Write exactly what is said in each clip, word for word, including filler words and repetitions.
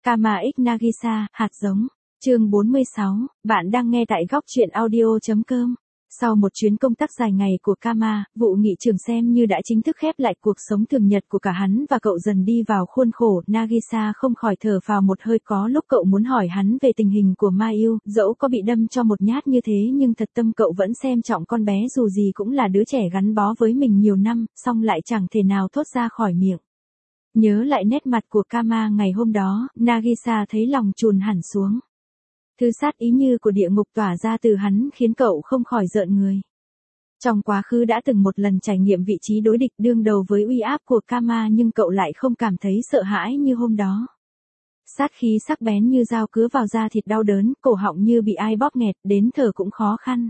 Kama X Nagisa, hạt giống. Chương bốn mươi sáu, bạn đang nghe tại góc truyện audio.com. Sau một chuyến công tác dài ngày của Kama, vụ nghị trường xem như đã chính thức khép lại cuộc sống thường nhật của cả hắn và cậu dần đi vào khuôn khổ. Nagisa không khỏi thở phào một hơi, có lúc cậu muốn hỏi hắn về tình hình của Ma Yêu, dẫu có bị đâm cho một nhát như thế nhưng thật tâm cậu vẫn xem trọng con bé, dù gì cũng là đứa trẻ gắn bó với mình nhiều năm, song lại chẳng thể nào thốt ra khỏi miệng. Nhớ lại nét mặt của Kama ngày hôm đó, Nagisa thấy lòng trùn hẳn xuống. Thứ sát ý như của địa ngục tỏa ra từ hắn khiến cậu không khỏi rợn người. Trong quá khứ đã từng một lần trải nghiệm vị trí đối địch đương đầu với uy áp của Kama, nhưng cậu lại không cảm thấy sợ hãi như hôm đó. Sát khí sắc bén như dao cứa vào da thịt, đau đớn, cổ họng như bị ai bóp nghẹt, đến thở cũng khó khăn.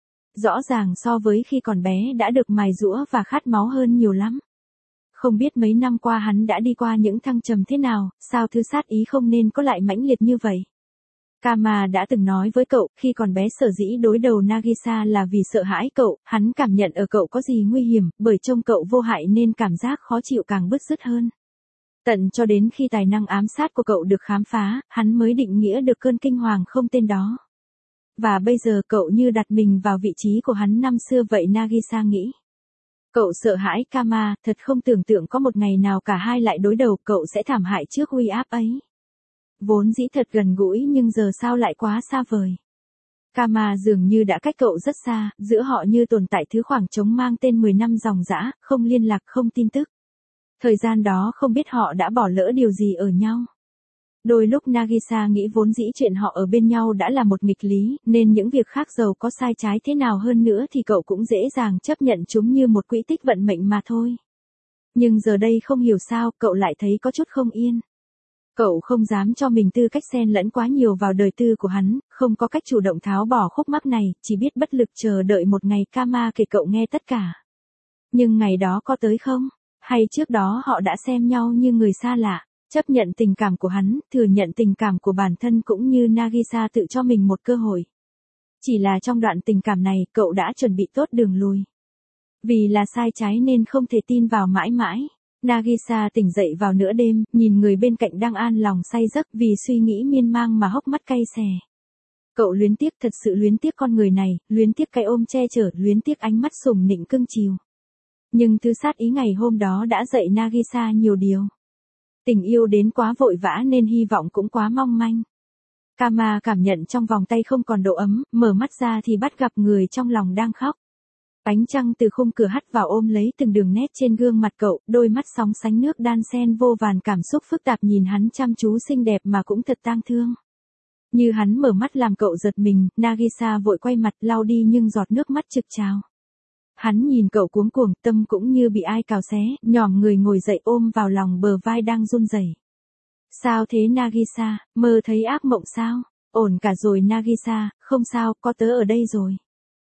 Rõ ràng so với khi còn bé đã được mài giũa và khát máu hơn nhiều lắm. Không biết mấy năm qua hắn đã đi qua những thăng trầm thế nào, sao thứ sát ý không nên có lại mãnh liệt như vậy. Kama đã từng nói với cậu, khi còn bé sở dĩ đối đầu Nagisa là vì sợ hãi cậu, hắn cảm nhận ở cậu có gì nguy hiểm, bởi trông cậu vô hại nên cảm giác khó chịu càng bứt rứt hơn. Tận cho đến khi tài năng ám sát của cậu được khám phá, hắn mới định nghĩa được cơn kinh hoàng không tên đó. Và bây giờ cậu như đặt mình vào vị trí của hắn năm xưa vậy, Nagisa nghĩ. Cậu sợ hãi Kama, thật không tưởng tượng có một ngày nào cả hai lại đối đầu, cậu sẽ thảm hại trước uy áp ấy. Vốn dĩ thật gần gũi nhưng giờ sao lại quá xa vời. Kama dường như đã cách cậu rất xa, giữa họ như tồn tại thứ khoảng trống mang tên mười năm dòng dã, không liên lạc, không tin tức. Thời gian đó không biết họ đã bỏ lỡ điều gì ở nhau. Đôi lúc Nagisa nghĩ vốn dĩ chuyện họ ở bên nhau đã là một nghịch lý, nên những việc khác dầu có sai trái thế nào hơn nữa thì cậu cũng dễ dàng chấp nhận chúng như một quỹ tích vận mệnh mà thôi. Nhưng giờ đây không hiểu sao, cậu lại thấy có chút không yên. Cậu không dám cho mình tư cách xen lẫn quá nhiều vào đời tư của hắn, không có cách chủ động tháo bỏ khúc mắc này, chỉ biết bất lực chờ đợi một ngày Kama kể cậu nghe tất cả. Nhưng ngày đó có tới không? Hay trước đó họ đã xem nhau như người xa lạ? Chấp nhận tình cảm của hắn, thừa nhận tình cảm của bản thân cũng như Nagisa tự cho mình một cơ hội. Chỉ là trong đoạn tình cảm này, cậu đã chuẩn bị tốt đường lui. Vì là sai trái nên không thể tin vào mãi mãi. Nagisa tỉnh dậy vào nửa đêm, nhìn người bên cạnh đang an lòng say giấc, vì suy nghĩ miên man mà hốc mắt cay xè. Cậu luyến tiếc, thật sự luyến tiếc con người này, luyến tiếc cái ôm che chở, luyến tiếc ánh mắt sủng nịnh cưng chiều. Nhưng thứ sát ý ngày hôm đó đã dạy Nagisa nhiều điều. Tình yêu đến quá vội vã nên hy vọng cũng quá mong manh. Kama cảm nhận trong vòng tay không còn độ ấm, mở mắt ra thì bắt gặp người trong lòng đang khóc. Ánh trăng từ khung cửa hắt vào ôm lấy từng đường nét trên gương mặt cậu, đôi mắt sóng sánh nước đan xen vô vàn cảm xúc phức tạp nhìn hắn chăm chú, xinh đẹp mà cũng thật tang thương. Như hắn mở mắt làm cậu giật mình, Nagisa vội quay mặt lau đi nhưng giọt nước mắt trực trào. Hắn nhìn cậu cuống cuồng, tâm cũng như bị ai cào xé, nhòm người ngồi dậy ôm vào lòng bờ vai đang run rẩy. Sao thế Nagisa, mơ thấy ác mộng sao? Ổn cả rồi Nagisa, không sao, có tớ ở đây rồi.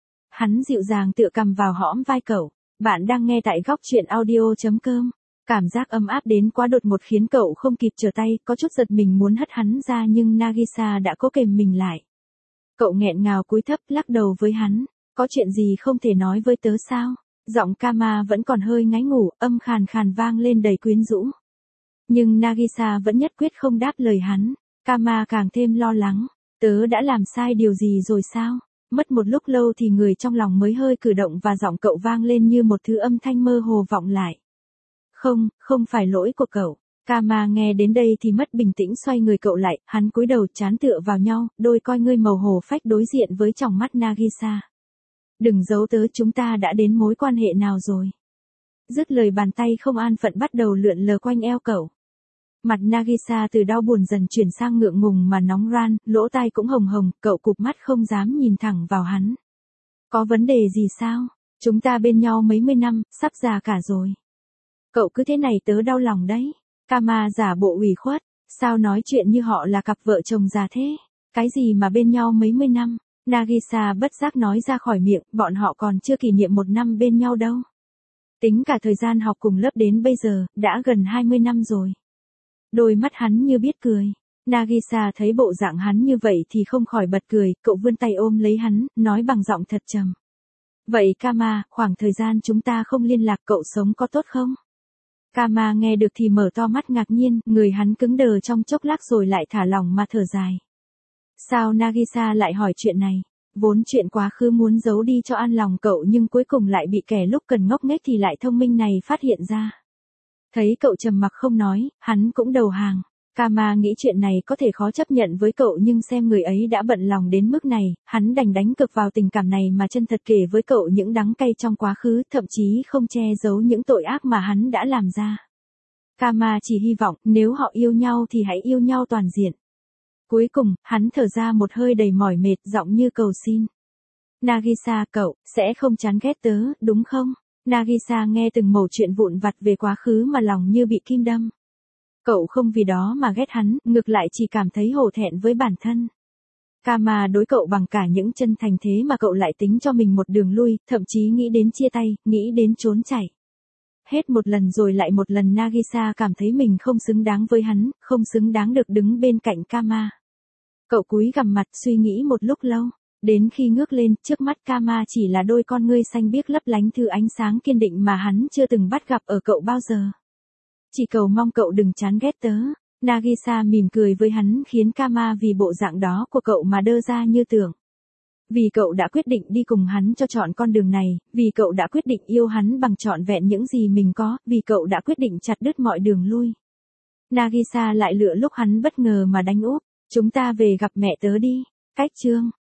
Hắn dịu dàng tựa cằm vào hõm vai cậu. Bạn đang nghe tại góc truyện audio.com. Cảm giác ấm áp đến quá đột ngột khiến cậu không kịp trở tay, có chút giật mình muốn hất hắn ra nhưng Nagisa đã cố kềm mình lại. Cậu nghẹn ngào cúi thấp lắc đầu với hắn. Có chuyện gì không thể nói với tớ sao? Giọng Kama vẫn còn hơi ngáy ngủ, âm khàn khàn vang lên đầy quyến rũ. Nhưng Nagisa vẫn nhất quyết không đáp lời hắn. Kama càng thêm lo lắng. Tớ đã làm sai điều gì rồi sao? Mất một lúc lâu thì người trong lòng mới hơi cử động và giọng cậu vang lên như một thứ âm thanh mơ hồ vọng lại. Không, không phải lỗi của cậu. Kama nghe đến đây thì mất bình tĩnh, xoay người cậu lại, hắn cúi đầu trán tựa vào nhau, đôi coi ngươi màu hồ phách đối diện với tròng mắt Nagisa. Đừng giấu tớ, chúng ta đã đến mối quan hệ nào rồi? Dứt lời bàn tay không an phận bắt đầu lượn lờ quanh eo cậu. Mặt Nagisa từ đau buồn dần chuyển sang ngượng ngùng mà nóng ran, lỗ tai cũng hồng hồng, cậu cụp mắt không dám nhìn thẳng vào hắn. Có vấn đề gì sao? Chúng ta bên nhau mấy mươi năm, sắp già cả rồi. Cậu cứ thế này tớ đau lòng đấy. Kama giả bộ ủy khuất, sao nói chuyện như họ là cặp vợ chồng già thế? Cái gì mà bên nhau mấy mươi năm? Nagisa bất giác nói ra khỏi miệng, bọn họ còn chưa kỷ niệm một năm bên nhau đâu. Tính cả thời gian học cùng lớp đến bây giờ, đã gần hai mươi năm rồi. Đôi mắt hắn như biết cười. Nagisa thấy bộ dạng hắn như vậy thì không khỏi bật cười, cậu vươn tay ôm lấy hắn, nói bằng giọng thật trầm. Vậy Kama, khoảng thời gian chúng ta không liên lạc cậu sống có tốt không? Kama nghe được thì mở to mắt ngạc nhiên, người hắn cứng đờ trong chốc lát rồi lại thả lỏng mà thở dài. Sao Nagisa lại hỏi chuyện này? Vốn chuyện quá khứ muốn giấu đi cho an lòng cậu nhưng cuối cùng lại bị kẻ lúc cần ngốc nghếch thì lại thông minh này phát hiện ra. Thấy cậu trầm mặc không nói, hắn cũng đầu hàng. Kama nghĩ chuyện này có thể khó chấp nhận với cậu nhưng xem người ấy đã bận lòng đến mức này, hắn đành đánh cược vào tình cảm này mà chân thật kể với cậu những đắng cay trong quá khứ, thậm chí không che giấu những tội ác mà hắn đã làm ra. Kama chỉ hy vọng nếu họ yêu nhau thì hãy yêu nhau toàn diện. Cuối cùng, hắn thở ra một hơi đầy mỏi mệt, giọng như cầu xin. Nagisa, cậu sẽ không chán ghét tớ, đúng không? Nagisa nghe từng mẩu chuyện vụn vặt về quá khứ mà lòng như bị kim đâm. Cậu không vì đó mà ghét hắn, ngược lại chỉ cảm thấy hổ thẹn với bản thân. Kama đối cậu bằng cả những chân thành thế mà cậu lại tính cho mình một đường lui, thậm chí nghĩ đến chia tay, nghĩ đến trốn chạy. Hết một lần rồi lại một lần Nagisa cảm thấy mình không xứng đáng với hắn, không xứng đáng được đứng bên cạnh Kama. Cậu cúi gằm mặt suy nghĩ một lúc lâu, đến khi ngước lên, trước mắt Kama chỉ là đôi con ngươi xanh biếc lấp lánh thứ ánh sáng kiên định mà hắn chưa từng bắt gặp ở cậu bao giờ. Chỉ cầu mong cậu đừng chán ghét tớ. Nagisa mỉm cười với hắn khiến Kama vì bộ dạng đó của cậu mà đơ ra như tưởng. Vì cậu đã quyết định đi cùng hắn cho chọn con đường này, vì cậu đã quyết định yêu hắn bằng trọn vẹn những gì mình có, vì cậu đã quyết định chặt đứt mọi đường lui. Nagisa lại lựa lúc hắn bất ngờ mà đánh úp. Chúng ta về gặp mẹ tớ đi. Cách chương